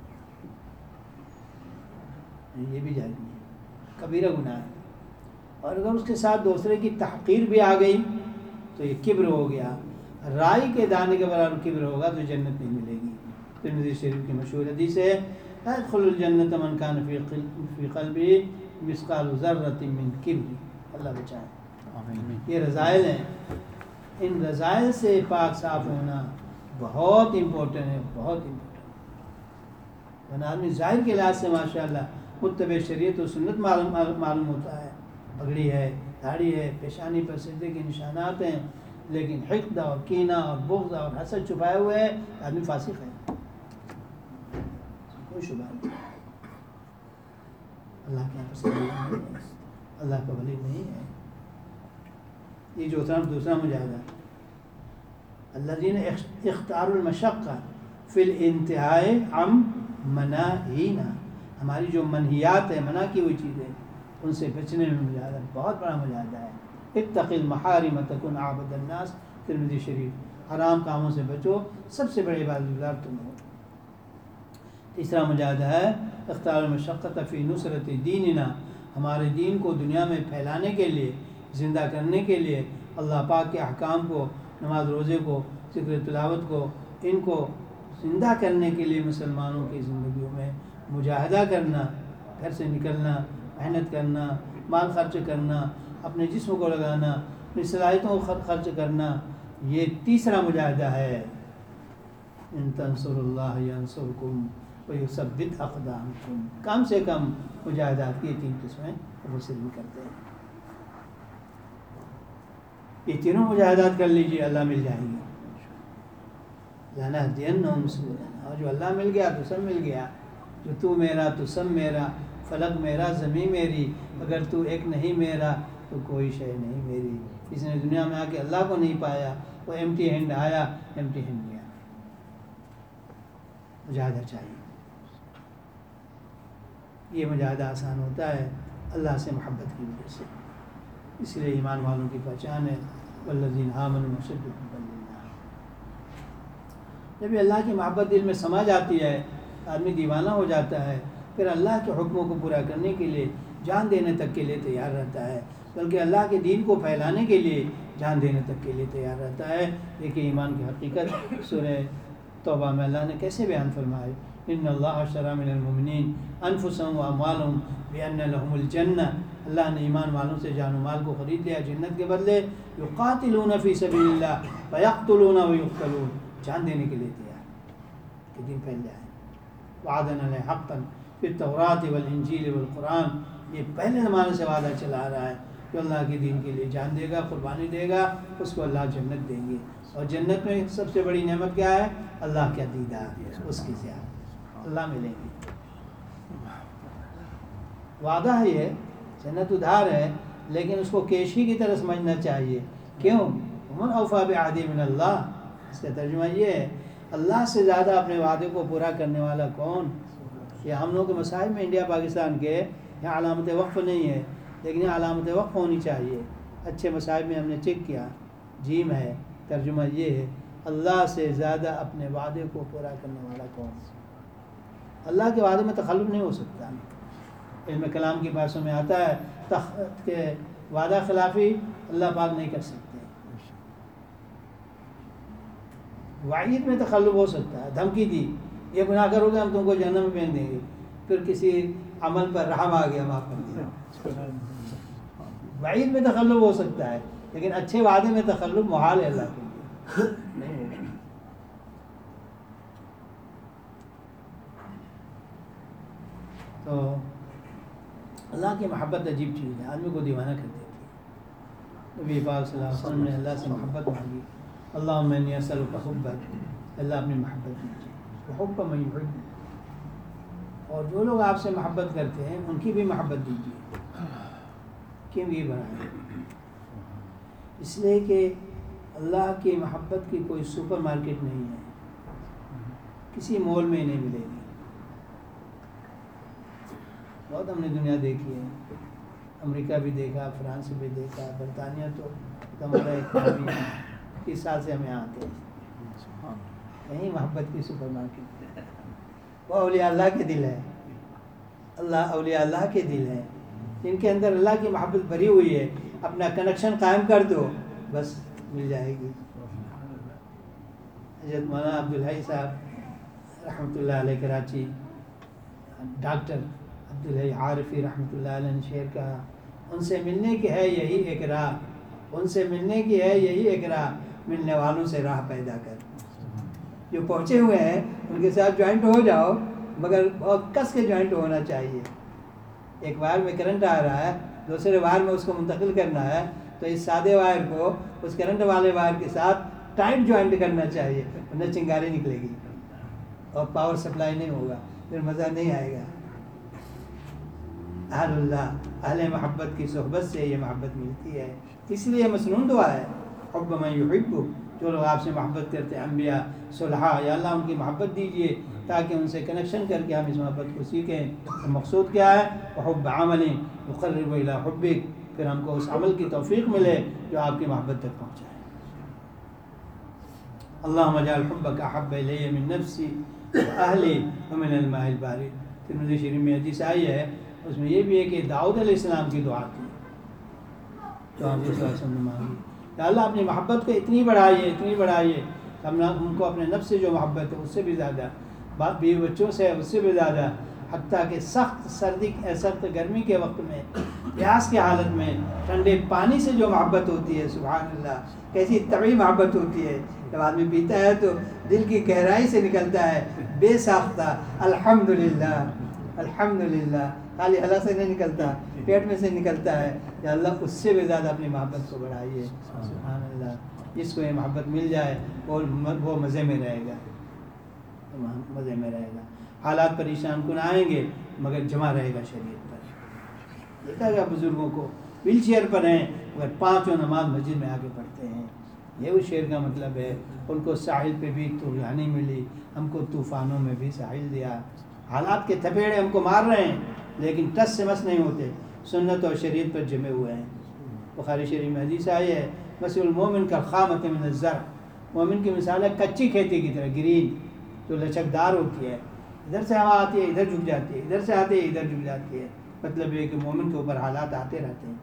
یہ بھی جائز نہیں ہے، کبیرہ گناہ ہے. اور اگر اس کے ساتھ دوسرے کی تحقیر بھی آ گئی تو یہ کبر ہو گیا. رائی کے دانے کے برابر کبر ہوگا تو جنت نہیں ملے گی. ترمذی شریف کی مشہور حدیث ہے، ادخل الجنت من کان فی قلبہ مثقال ذرۃ من کبر. اللہ بچائے. یہ رذائل ہیں، ان رذائل سے پاک صاف ہونا بہت امپورٹنٹ ہے، بہت امپورٹنٹ. ورنہ آدمی ظاہر کے لحاظ سے ماشاءاللہ متبع شریعت و سنت معلوم ہوتا ہے، پگڑی ہے، داڑھی ہے، پیشانی پر سجدے کے نشانات ہیں، لیکن حقد اور کینہ اور بغض اور حسد چھپائے ہوئے ہے، آدمی فاسق ہے. کوئی شبہ نہیں، اللہ کے یہاں پسند نہیں ہے، اللہ کا ولی نہیں ہے. یہ جو دوسرا مجاہدہ، الذین اختاروا المشقہ فی الانتہاء عن مناہینا. ہماری جو منہیات ہیں، منع کی ہوئی چیزیں، ان سے بچنے میں مجاہدہ بہت بڑا مجاہدہ ہے. اتق المحارم تکن عابد الناس. ترمذی شریف. حرام کاموں سے بچو، سب سے بڑے عبادت گزار تم ہو. تیسرا مجاہدہ ہے اختار المشقۃ فی نصرت دیننا. ہمارے دین کو دنیا میں پھیلانے کے لیے، زندہ کرنے کے لیے، اللہ پاک کے احکام کو، نماز روزے کو، ذکر تلاوت کو، ان کو زندہ کرنے کے لیے مسلمانوں کی زندگیوں میں مجاہدہ کرنا. گھر سے نکلنا، محنت کرنا، مال خرچ کرنا، اپنے جسم کو لگانا، اپنی صلاحیتوں کو خرچ کرنا، یہ تیسرا مجاہدہ ہے. ان تنصر اللہ ینصرکم ویثبت اقدامکم. کم سے کم مجاہدات کی یہ تین قسمیں مسلم کرتے ہیں. یہ تینوں مجاہدات کر لیجیے، اللہ مل جائیں گے. لنہدینہم سبلنا. اور جو اللہ مل گیا تو سب مل گیا. جو تو میرا تو سب میرا، فلک میرا زمین میری، اگر تو ایک نہیں میرا تو کوئی شے نہیں میری. جس نے دنیا میں آ کے اللہ کو نہیں پایا وہ ایمٹی ہینڈ آیا، ایمٹی ہینڈ گیا. مجاہدہ چاہیے. یہ مجاہدہ آسان ہوتا ہے اللہ سے محبت کی وجہ سے. اس لیے ایمان والوں کی پہچان ہے والذین آمنوا اشد حبا للہ. جب اللہ کی محبت دل میں سما جاتی ہے، آدمی دیوانہ ہو جاتا ہے، پھر اللہ کے حکموں کو پورا کرنے کے لیے جان دینے تک کے لیے تیار رہتا ہے، بلکہ اللہ کے دین کو پھیلانے کے لیے جان دینے تک کے لیے تیار رہتا ہے. دیکھیے ایمان کی حقیقت سورہ توبہ میں اللہ نے کیسے بیان فرمائے. ان اللہ اشتری من المؤمنین انفسهم واموالهم بان لهم الجنہ. اللہ نے ایمان والوں سے جان و مال کو خرید لیا جنت کے بدلے. یقاتلون فی سبیل اللہ فیقتلون ویقتلون. جان دینے کے لیے تیار کہ دین پھیل جائے. وعدنا علیہ حقا فی التوراۃ والانجیل والقرآن. یہ پہلے زمانے سے وعدہ چلا آ رہا ہے جو اللہ کے دین کے لیے جان دے گا، قربانی دے گا، اس کو اللہ جنت دیں گے. اور جنت میں سب سے بڑی نعمت کیا ہے؟ اللہ کا دیدار، اس کی زیارت. اللہ ملیں گے. وعدہ ہے یہ، جنت ادھار ہے، لیکن اس کو کیشی کی طرح سمجھنا چاہیے. کیوں؟ من اوفی بعہدہ من اللہ. اس کا ترجمہ یہ ہے اللہ سے زیادہ اپنے وعدے کو پورا کرنے والا کون؟ یہ ہم لوگ کے مسائل میں انڈیا پاکستان کے یہاں علامت وقف نہیں ہے، لیکن یہ علامت وقف ہونی چاہیے. اچھے مسائل میں ہم نے چیک کیا، جیم ہے. ترجمہ یہ ہے اللہ سے زیادہ اپنے وعدے کو پورا کرنے والا کون؟ اللہ کے وعدے میں تخلف نہیں ہو سکتا. علم کلام کی بحثوں میں آتا ہے کہ وعدہ خلافی اللہ پاک نہیں کر سکتے. وعید میں تخلف ہو سکتا ہے. دھمکی دی، یہ گناہ کرو گے ہم تم کو جہنم میں پھینک دیں گے، پھر کسی عمل پر رحم آ گیا معاف کر دیا. وعید میں تخلف ہو سکتا ہے لیکن اچھے وعدے میں تخلف محال ہے اللہ کے لیے، نہیں ہوگا۔ تو اللہ کی محبت عجیب چیز ہے، آدمی کو دیوانہ کر دیتی ہے۔ نبی پاک صلی اللہ علیہ وسلم نے اللہ سے محبت مانگی، اللہم انی اسألک حبک، اللہ اپنی محبت دیجیے، وحب من یحب، اور جو لوگ آپ سے محبت کرتے ہیں ان کی بھی محبت دیجیے۔ کیوں یہ بنائے؟ اس لیے کہ اللہ کی محبت کی کوئی سپر مارکیٹ نہیں ہے، کسی مول میں نہیں ملے گی۔ بہت ہم نے دنیا دیکھی ہے، امریکہ بھی دیکھا، فرانس بھی دیکھا، برطانیہ تو ہمارا ایک 30 سال سے ہم یہاں آتے ہیں، یہیں محبت کی سپر مارکیٹ۔ وہ اولیاء اللہ کے دل ہے، اللہ اولیاء اللہ کے دل ہے جن کے اندر اللہ کی محبت بھری ہوئی ہے، اپنا کنیکشن قائم کر دو بس مل جائے گی۔ حضرت مولانا عبدالحی صاحب رحمۃ اللہ علیہ کراچی، ڈاکٹر عبدالحی عارفی رحمۃ اللہ علیہ نے شعر کہا، ان سے ملنے کی ہے یہی ایک راہ، ان سے ملنے کی ہے یہی ایک راہ، ملنے والوں سے راہ پیدا کر۔ جو پہنچے ہوئے ہیں ان کے ساتھ جوائنٹ ہو جاؤ، مگر بہت کس کے جوائنٹ ہونا چاہیے۔ ایک وائر میں کرنٹ آ رہا ہے، دوسرے وائر میں اس کو منتقل کرنا ہے، تو اس سادے وائر کو اس کرنٹ والے وائر کے ساتھ ٹائٹ جوائنٹ کرنا چاہیے، ورنہ چنگاری نکلے گی اور پاور سپلائی نہیں ہوگا، پھر مزہ نہیں آئے گا۔ اہل اللہ، اہل محبت کی صحبت سے یہ محبت ملتی ہے، اس لیے مسنون دعا ہے، حب من یحب، جو لوگ آپ سے محبت کرتے ہیں، انبیاء، صلحاء، یا اللہ ان کی محبت دیجیے تاکہ ان سے کنیکشن کر کے ہم اس محبت کو سیکھیں۔ مقصود کیا ہے؟ وحب عمل یقرب الی حبک، پھر ہم کو اس عمل کی توفیق ملے جو آپ کی محبت تک پہنچائے۔ اللہم اجعل حبک احب الی من نفسی واہلی ومن الماء البارد۔ ترمذی شریف میں حدیث آئی ہے، اس میں یہ بھی ہے کہ داؤد علیہ السلام کی دعا تھی تو آپ صلی اللہ علیہ وسلم نے مانگی کہ اللہ اپنی محبت کو اتنی بڑھائیے، اتنی بڑھائیے، ہم کو اپنے نفس سے جو محبت ہے اس سے بھی زیادہ، باپ بیوی بچوں سے اس سے بھی زیادہ، حتیٰ کہ سخت گرمی کے وقت میں، پیاس کی حالت میں ٹھنڈے پانی سے جو محبت ہوتی ہے، سبحان اللہ، کیسی طبعی محبت ہوتی ہے۔ جب آدمی پیتا ہے تو دل کی گہرائی سے نکلتا ہے بے ساختہ الحمدللہ الحمدللہ، خالی حلق سے نہیں نکلتا، پیٹ میں سے نکلتا ہے، یا اللہ اس سے بھی زیادہ اپنی محبت کو بڑھائیے۔ سبحان اللہ، جس کو یہ محبت مل جائے وہ مزے میں رہے گا، مزے میں رہے گا، حالات پریشان کن آئیں گے مگر جمع رہے گا شریعت پر۔ دیکھا گیا بزرگوں کو ویل چیئر پر ہیں مگر 5 نماز مسجد میں آ کے پڑھتے ہیں، یہ اس شعر کا مطلب ہے۔ ان کو ساحل پہ بھی طغیانی ملی، ہم کو طوفانوں میں بھی ساحل دیا، حالات کے تھپیڑے ہم کو مار رہے ہیں لیکن ٹس سے مس نہیں ہوتے، سنت اور شریعت پر جمے ہوئے ہیں۔ بخاری شریف میں حدیث آئی ہے، مثل المومن کا خامۃ من الزرع، مومن کی مثال ہے کچی کھیتی کی طرح، گرین جو لچکدار ہوتی ہے، ادھر سے ہوا آتی ہے ادھر جھک جاتی ہے، ادھر سے آتی ہے ادھر جھک جاتی ہے، مطلب یہ کہ مومن کے اوپر حالات آتے رہتے ہیں۔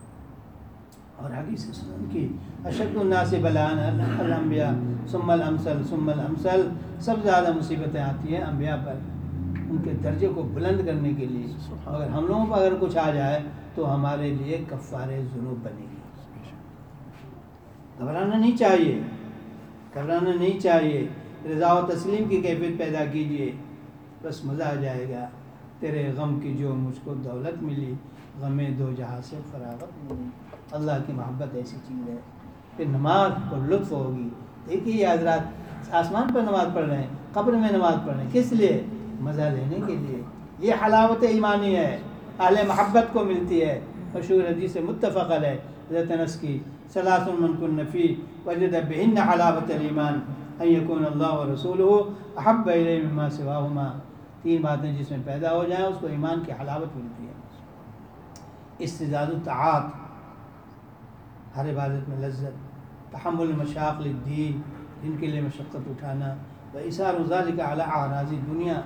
اور حدیث سنن کی اشد الناس بلاء الانبیاء ثم الامثل ثم الامثل، سب زیادہ مصیبتیں آتی ہیں انبیاء پر، ان کے درجے کو بلند کرنے کے لیے، اگر ہم لوگوں پر اگر کچھ آ جائے تو ہمارے لیے کفارے ذنوب بنے گی۔ گھبرانا نہیں چاہیے، گھبرانا نہیں چاہیے، رضا و تسلیم کی کیفیت پیدا کیجیے، بس مزہ آ جائے گا۔ تیرے غم کی جو مجھ کو دولت ملی، غم دو جہاں سے فراغت ملی۔ اللہ کی محبت ایسی چیز ہے، پھر نماز پر لطف ہوگی۔ دیکھیے یہ حضرات آسمان پر نماز پڑھ رہے ہیں، قبر میں نماز پڑھ رہے ہیں، کس لیے؟ مزہ لینے کے لیے۔ یہ حلاوت ایمانی ہے، اہل محبت کو ملتی ہے۔ مشہور حدیث متفق علیہ حضرت انس کی، ثلاث من کن فیہ وجد بہن حلاوت الایمان ان یکون اللہ ورسولہ احب الیہ مما سواہما۔ 3 باتیں جس میں پیدا ہو جائیں اس کو ایمان کی حلاوت ملتی ہے۔ استزاد الطاعات، ہر عبادت میں لذت، تحمل مشاق للدین، دین کے لیے مشقت اٹھانا، و ایثار ذلک علی اعراض دنیا،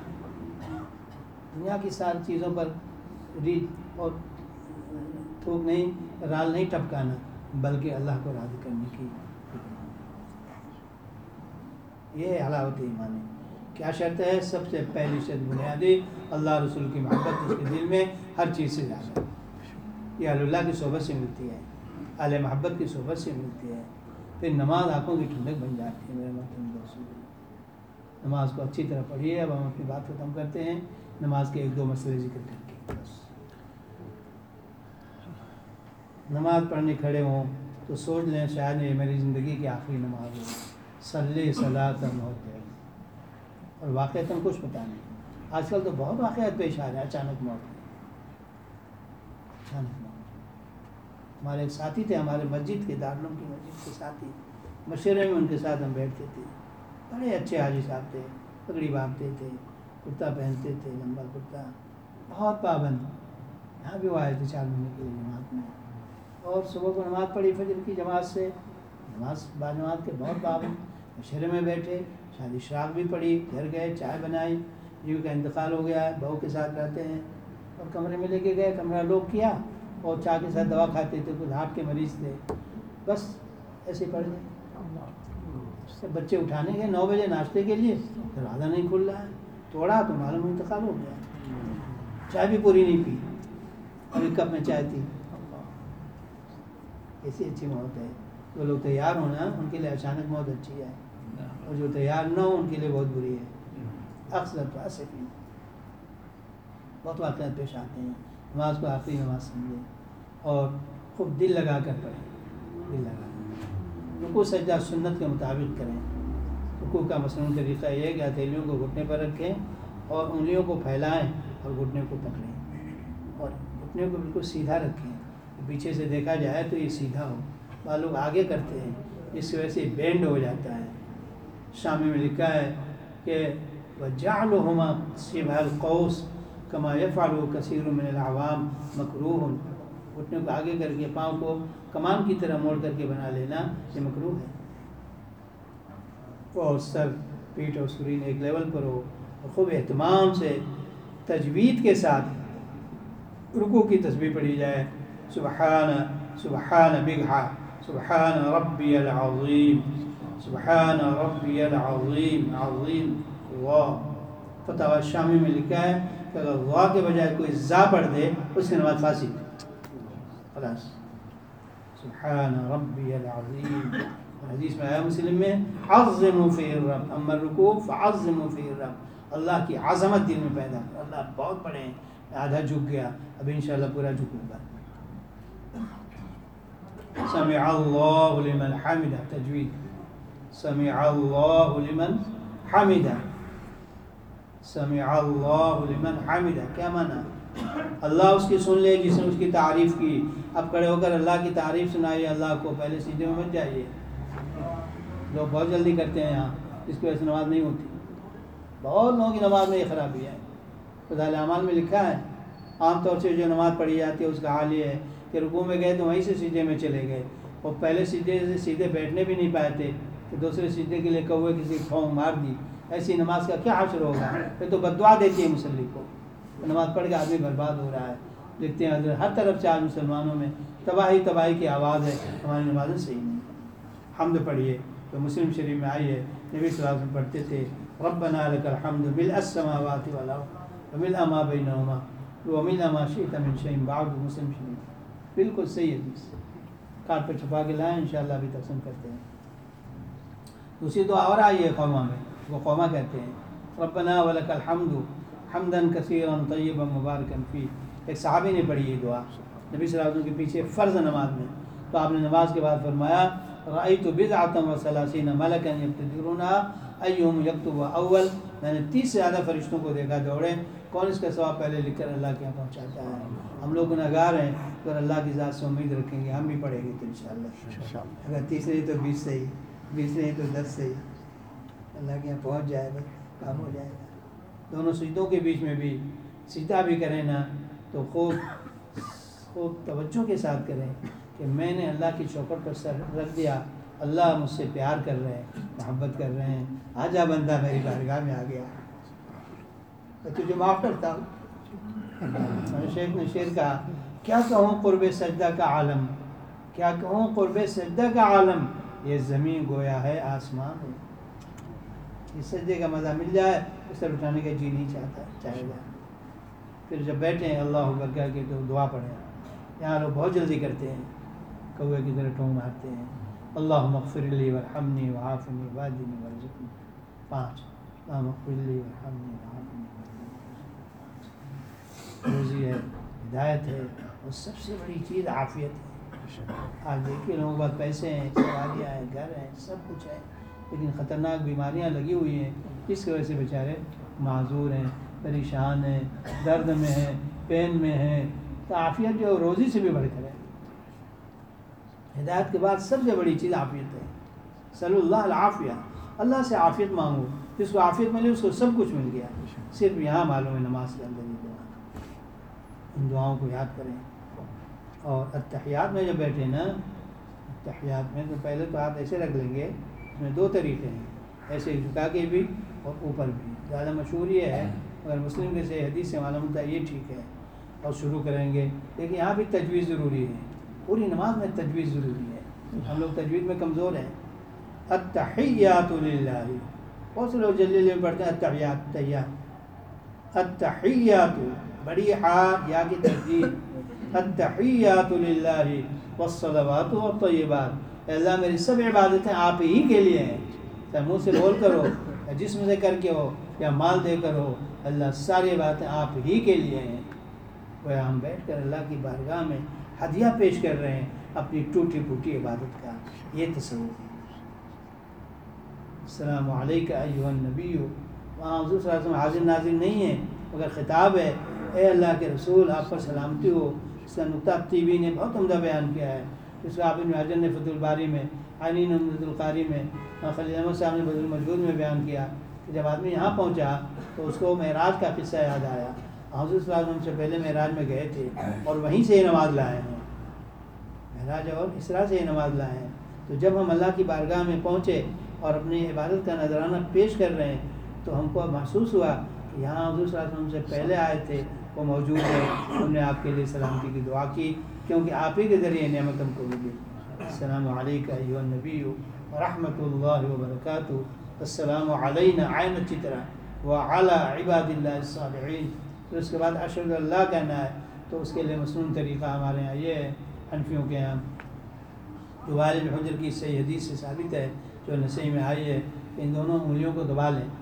دنیا کی ساری چیزوں پر ریت اور تھوک نہیں، رال نہیں ٹپکانا، بلکہ اللہ کو راضی کرنے کی۔ یہ حلاوت ایمان ہے۔ کیا شرط ہے؟ سب سے پہلی شرط بنیادی، اللہ رسول کی محبت اس کے دل میں ہر چیز سے زیادہ۔ یہ اہل اللہ کی صحبت سے ملتی ہے، اہل محبت کی صحبت سے ملتی ہے، پھر نماز آنکھوں کی ٹھنڈک بن جاتی ہے۔ میرے محترم دوستو، نماز کو اچھی طرح پڑھیے۔ اب ہم اپنی بات ختم کرتے ہیں نماز کے 1-2 مسئلے ذکر کر کے بس۔ نماز پڑھنے کھڑے ہوں تو سوچ لیں شاید یہ میری زندگی کی آخری نماز ہو، صلی صلاۃ موت ہے، اور واقعتاً کچھ پتہ نہیں۔ آج کل تو بہت واقعات پیش آ رہے ہیں، اچانک موت، اچانک موت۔ ہمارے ایک ساتھی تھے، ہمارے مسجد کے، دارالعلوم کی مسجد کے ساتھی، مشورے میں ان کے ساتھ ہم بیٹھتے تھے، بڑے اچھے حاجی صاحب تھے، پگڑی باندھتے تھے، کرتا پہنتے تھے، لمبا کرتا، بہت پابند۔ یہاں بھی وہ آئے تھے 4 مہینے کے لیے جماعت میں، اور صبح کو نماز پڑھی فجر کی جماعت سے، نماز با جماعت کے بہت پابند۔ مشورے میں بیٹھے، شادی شراغ بھی پڑھی، گھر گئے، چائے بنائی، بیوی کا انتقال ہو گیا ہے، بہو کے ساتھ رہتے ہیں، اور کمرے میں لے کے گئے، کمرہ لوک کیا، اور چائے کے ساتھ دوا کھاتے تھے، کچھ ہارٹ کے مریض تھے، بس ایسے پڑھ گئے۔ بچے اٹھانے گئے 9 بجے ناشتے کے لیے، دروازہ نہیں کھل رہا ہے، توڑا تو معلوم انتقال ہو گیا، چائے بھی پوری نہیں پی، ابھی کپ میں چائے تھی۔ ایسی اچھی موت ہے۔ جو لوگ تیار ہونا ان کے لیے اچانک موت اچھی ہے، اور جو تیار نہ ہو ان کے لیے بہت بری ہے۔ اکثر تو ایسے بھی بہت واقعات پیش آتے ہیں۔ نماز کو آخری نماز سمجھیں اور خوب دل لگا کر پڑھیں، دل لگا کر۔ رکوع سجدہ سنت کے مطابق کریں۔ رکوع کا مصنون طریقہ یہ ہے کہ ہتھیلیوں کو گھٹنے پر رکھیں اور انگلیوں کو پھیلائیں اور گھٹنے کو پکڑیں، اور گھٹنے کو بالکل سیدھا رکھیں، پیچھے سے دیکھا جائے تو یہ سیدھا ہو۔ بعض لوگ آگے کرتے ہیں، جس کی وجہ سے بینڈ ہو جاتا ہے۔ شامی میں لکھا ہے کہ وَجَعْلُهُمَا شِبْهَ الْقَوْسِ كَمَا يَفْعَلُ كَثِيرٌ مِّنَ الْعَوَامِ مَكْرُوهٌ۔ گھٹنے کو آگے کر کے پاؤں کو کمان کی طرح موڑ کر کے بنا لینا یہ مکروہ ہے، اور سر، پیٹھ اور سرین ایک لیول پر ہو، اور خوب اہتمام سے تجوید کے ساتھ رکوع کی تسبیح پڑھی جائے، سبحان سبحان بگھا، سبحان ربی العظیم، سبحان ربی العظیم، عظیم اللہ۔ فتاوی شامی میں لکھا ہے کہ اگر واہ کے بجائے کوئی زا پڑھ دے اس کی نماز فاسد، خلاص، سبحان ربی العظیم۔ حدیث میں آیا مسلم میں، عظموا فی الرب، اما الرکوع فعظموا فی الرب، اللہ کی عظمت دل میں پیدا کر، اللہ بہت بڑے ہیں۔ آدھا جھک گیا، اب انشاءاللہ پورا جھکوں گا۔ سمع اللہ لمن حمدہ، تجوید، سمع اللہ لمن حمدہ، سمع اللہ لمن حمدہ، کیا معنی؟ اللہ اس کی سن لے جس نے اس کی تعریف کی۔ اب کھڑے ہو کر اللہ کی تعریف سنائیے اللہ کو، پہلے سیدھے میں مت جائیے۔ لوگ بہت جلدی کرتے ہیں یہاں، اس کی وجہ سے نماز نہیں ہوتی۔ بہت لوگوں کی نماز میں یہ خرابی ہے۔ فضائل اعمال میں لکھا ہے عام طور سے جو نماز پڑھی جاتی ہے اس کا حال یہ ہے کہ رکوع میں گئے تو وہیں سے سیدھے میں چلے گئے، اور پہلے سیدھے سے سیدھے بیٹھنے بھی نہیں پائے تھے کہ دوسرے سیدھے کے لیے کوے کسی پھونک مار دی۔ ایسی نماز کا کیا حشر ہوگا؟ یہ تو بددعا دیتی ہے مصلی کو۔ نماز پڑھ کے آدمی برباد ہو رہا ہے۔ دیکھتے ہیں حضرت ہر طرف سے آج مسلمانوں میں تباہی کی آواز ہے، ہماری نمازیں صحیح نہیں۔ حمد پڑھیے تو مسلم شریف میں آئی ہے، نبی صلی اللہ علیہ وسلم پڑھتے تھے ربنا لک الحمد ملء السماوات والارض وملء ما بینہما وملء ما شئت من شیء بعد، مسلم شریف، بالکل صحیح حدیث۔ کارڈ پہ چھپا کے لائیں، انشاءاللہ ابھی تقسیم کرتے ہیں۔ دوسری دعا اور آئی ہے قوما میں، وہ قوما کہتے ہیں ربنا ولک الحمد حمدا کثیرا طیبا مبارکا فیہ۔ ایک صحابی نے پڑھی یہ دعا نبی صلی اللہ علیہ وسلم کے پیچھے فرض نماز میں، تو آپ نے نماز کے بعد فرمایا رأیت بضعۃ وثلاثین ملکا یبتدرونها ایہم یکتب اول، میں نے 30 سے زیادہ فرشتوں کو دیکھا دوڑے، کون اس کا ثواب پہلے لکھ کر اللہ کے یہاں پہنچاتا ہے۔ ہم لوگ گنہگار ہیں، اگر اللہ کی ذات سے امید رکھیں گے ہم بھی پڑھیں گے تو انشاءاللہ، اگر 30 نہیں تو 20 صحیح، 20 نہیں تو 10 صحیح، اللہ کے یہاں پہنچ جائے گا، کام ہو جائے گا۔ دونوں سجدوں کے بیچ میں بھی سجدہ بھی کریں نا تو خوب توجہ کے ساتھ کریں کہ میں نے اللہ کی چوکھٹ پر سر رکھ دیا، اللہ مجھ سے پیار کر رہے ہیں، محبت کر رہے ہیں، آجا بندہ میری بارگاہ میں آ گیا، میں تجھے معاف کرتا ہوں۔ شیخ نے شعر کہا کیا کہوں قرب سجدہ کا عالم، کیا کہوں قرب سجدہ کا عالم، یہ زمین گویا ہے آسمان ہے۔ اس سجدے کا مزہ مل جائے اس طرح اٹھانے کا جی نہیں چاہے گا۔ پھر جب بیٹھیں اللہ اکبر کہہ کے تو دعا پڑھیں یہاں لوگ بہت جلدی کرتے ہیں، کوے کی طرح ٹونگ مارتے ہیں. اللہم اغفر لی وارحمنی وعافنی واہدنی وارزقنی. 5. اللہم اغفر لی وارحمنی وعافنی وارزقنی. روزی ہے، ہدایت ہے، اور سب سے بڑی چیز عافیت ہے. آج دیکھیے لوگوں کے پاس پیسے ہیں، سواریاں ہیں، گھر ہیں، سب کچھ ہے، لیکن خطرناک بیماریاں لگی ہوئی ہیں، جس کی وجہ سے بیچارے معذور ہیں، پریشان ہیں، درد میں ہیں، پین میں ہیں. تو عافیت جو روزی سے بھی بڑھ کر ہے. ہدایت کے بعد سب سے بڑی چیز عافیت ہے. صلی اللہ العافیہ، اللہ سے عافیت مانگو. جس کو عافیت ملی اس کو سب کچھ مل گیا. صرف یہاں معلوم ہے نماز کے اندر یہ دعا، ان دعاؤں کو یاد کریں. اور التحیات میں جب بیٹھے نا، التحیات میں تو پہلے تو ہاتھ ایسے رکھ لیں گے. اس میں 2 طریقے ہیں، ایسے جھکا کے بھی اور اوپر بھی. زیادہ مشہور یہ ہے، اگر مسلم کے سے حدیث سے معلوم ہوتا ہے یہ ٹھیک ہے. اور شروع کریں گے، لیکن یہاں بھی تجویز ضروری ہے. پوری نماز میں تجویز ضروری ہے. ہم لوگ تجوید میں کمزور ہیں. التحیات للہ، بہت سے لوگ جلدی جلدی پڑھتے ہیں التحیات. التحیات بڑی ہا یا کی تجدید. التحیات للہ والصلوات والطیبات. اے اللہ میری سب عبادتیں آپ ہی کے لیے ہیں، چاہے منہ سے بول کر ہو یا جسم سے کر کے ہو یا مال دے کر ہو. اللہ ساری باتیں آپ ہی کے لیے ہیں. وہ ہم بیٹھ کر اللہ کی بارگاہ میں ہدیہ پیش کر رہے ہیں اپنی ٹوٹی پھوٹی عبادت کا. یہ تصور ہے. السلام علیکہ ایھا النبی. وہاں حضور صلی اللہ علیہ وسلم حاضر ناظر نہیں ہے، مگر خطاب ہے اے اللہ کے رسول آپ پر سلامتی ہو. اس کا نکتہ طیبی نے بہت عمدہ بیان کیا ہے، جس کو آپ ابن حجر نے فتح الباری میں، عینی نے عمدۃ القاری میں، خلیل احمد صاحب نے بدر المجہود میں بیان کیا کہ جب آدمی یہاں پہنچا تو اس کو معراج کا قصہ یاد آیا. حضور صلی اللہ علیہ وسلم سے پہلے معراج میں گئے تھے اور وہیں سے یہ نماز لائے ہیں. معراج اور اسراء سے یہ نماز لائے ہیں. تو جب ہم اللہ کی بارگاہ میں پہنچے اور اپنی عبادت کا نذرانہ پیش کر رہے ہیں تو ہم کو محسوس ہوا کہ یہاں حضور صلی اللہ علیہ وسلم سے پہلے آئے تھے، وہ موجود ہے. ہم نے آپ کے لیے سلامتی کی دعا کی کیونکہ آپ ہی کے ذریعے نعمت ہم کو ملی. السلام علیکہ ایھا النبی ورحمۃ اللہ وبرکاتہ. السلام علینا، عین اچھی طرح، وعلی عباد اللہ الصالحین. پھر اس کے بعد اشہد اللہ کہنا ہے. تو اس کے لیے مصنون طریقہ ہمارے یہاں یہ ہے، حنفیوں کے یہاں، جو وائل بن حجر کی صحیح حدیث سے ثابت ہے، جو نسائی میں آئی ہے، کہ ان دونوں انگلیوں کو دبا لیں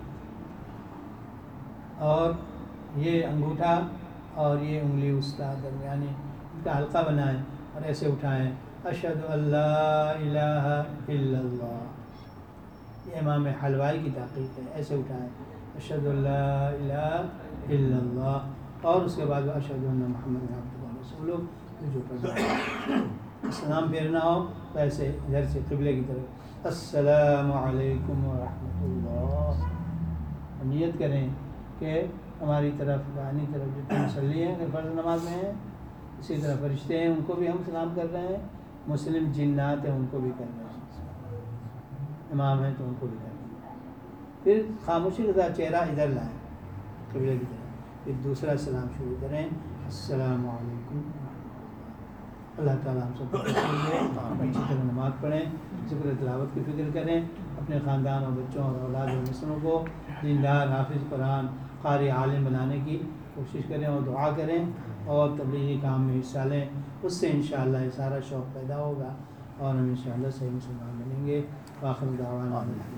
اور یہ انگوٹھا اور یہ انگلی وسطیٰ درمیانی ان کا حلقہ بنائیں اور ایسے اٹھائیں. اشہد اللہ الہ الا اللہ. یہ امام حلوائی کی تحقیق ہے. ایسے اٹھائیں اشہد اللہ الہ الا اللہ. اور اس کے بعد اشہد ان محمد عبدہ ورسولہ. جو پڑھنا اسلام پھیرنا ہو تو ایسے ادھر سے قبلے کی طرف السلام علیکم ورحمۃ اللہ. نیت کریں کہ ہماری طرف دانی طرف جتنے مصلی ہیں فرض نماز میں ہیں، اسی طرح فرشتے ہیں ان کو بھی ہم سلام کر رہے ہیں، مسلم جنات ہیں ان کو بھی کر رہے ہیں، امام ہیں تو ان کو بھی کر رہے ہیں. پھر خاموشی کے ساتھ چہرہ ادھر لائیں قبلے کی طرف. پھر دوسرا سلام شروع کریں السلام علیکم. اللہ تعالیٰ ہم سب کو اچھی طرح نماز پڑھیں، ذکر تلاوت کی فکر کریں، اپنے خاندان اور بچوں اور اولاد اور نسلوں کو دیندار، حافظ قرآن، قاری، عالم بنانے کی کوشش کریں اور دعا کریں اور تبلیغی کام میں حصہ لیں. اس سے انشاءاللہ یہ سارا شوق پیدا ہوگا اور ہم انشاءاللہ صحیح مسلمان بنیں گے. وآخر دعوانا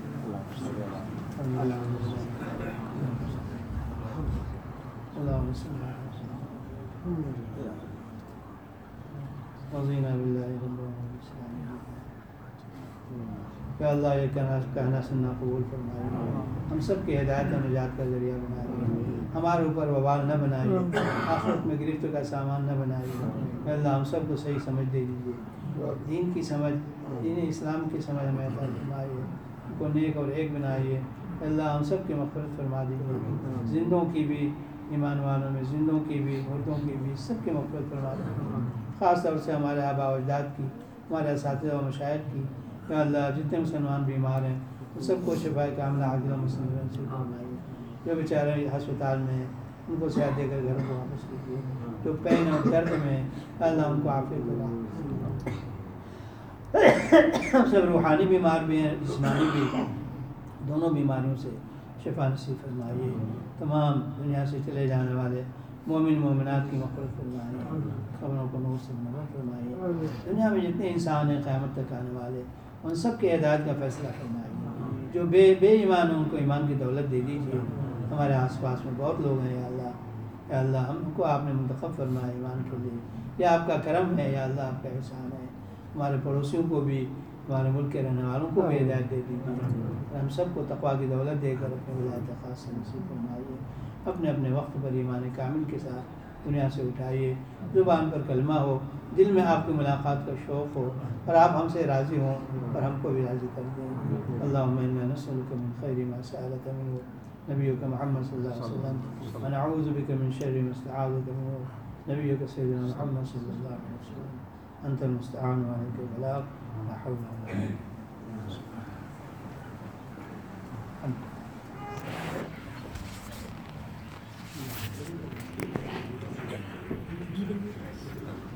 اللہم صلی اللہ علیہ وسلم رضینا باللہ رب العالمین. کہ اللہ یہ کہنا سننا قبول فرمائے، ہم سب کی ہدایت و نجات کا ذریعہ بنائے، ہمارے اوپر وبال نہ بنائیے، آخرت میں گرفت کا سامان نہ بنائیے. کہ اللہ ہم سب کو صحیح سمجھ دے دیجیے، دین کی سمجھ، دین اسلام کی سمجھ ہمیں عطا فرمائیے، ان کو نیک اور ایک بنائیے. اللہ ہم سب کی مغفرت فرما دیجیے، زندوں کی بھی، ایمان والوں میں زندوں کی بھی، مردوں کی بھی، سب کی مغفرت فرما دیجیے. خاص طور سے ہمارے آباء و اجداد کی، ہمارے اساتذہ و مشائخ کی. کہ اللہ جتنے مسلمان بیمار ہیں ان سب کو شفائے کاملہ عاجلہ مسلم نصیب فرمائیے. جو بیچارے ہسپتال میں ہیں ان کو صحت دے کر گھروں کو واپس کیجیے. جو پین اور درد میں ہیں اللہ ان کو عافیت دے. ہم سب روحانی بیمار بھی ہیں، جسمانی بھی، دونوں بیماریوں سے شفا نصیب فرمائیے. تمام دنیا سے چلے جانے والے مومن مومنات کی مغفرت فرمائے، قبروں کو نور سے منور فرمائے، دنیا میں جتنے انسان ہیں قیامت تک آنے والے ان سب کے ہدایت کا فیصلہ فرمائے، جو بے ایمان ہیں ان کو ایمان کی دولت دے دیجیے۔ ہمارے آس پاس میں بہت لوگ ہیں یا اللہ، یا اللہ ہم کو آپ نے منتخب فرمایا ایمان کے لیے، یہ آپ کا کرم ہے یا اللہ، آپ کا احسان ہے۔ ہمارے پڑوسیوں کو بھی، ہمارے ملک کے رہنے والوں کو بھی ہدایت دے دیجیے، ہم سب کو تقویٰ کی دولت دے کر اپنے ولایت خاص سے نصیب فرمائیے۔ اپنے اپنے وقت پر ایمان کامل کے ساتھ دنیا سے اٹھائیے، زبان پر کلمہ ہو، دل میں آپ کی ملاقات کا شوق ہو، اور آپ ہم سے راضی ہوں اور ہم کو بھی راضی کر دیں۔ اللہم انا نسألک من خیر ما سألک منہ نبیک محمد صلی اللہ علیہ وسلم، ونعوذ بک من شر ما استعاذک منہ نبیک سیدنا محمد صلی اللہ علیہ وسلم۔ انت المستعان وعلیک البلاغ، لا حول ولا قوة الا باللہ۔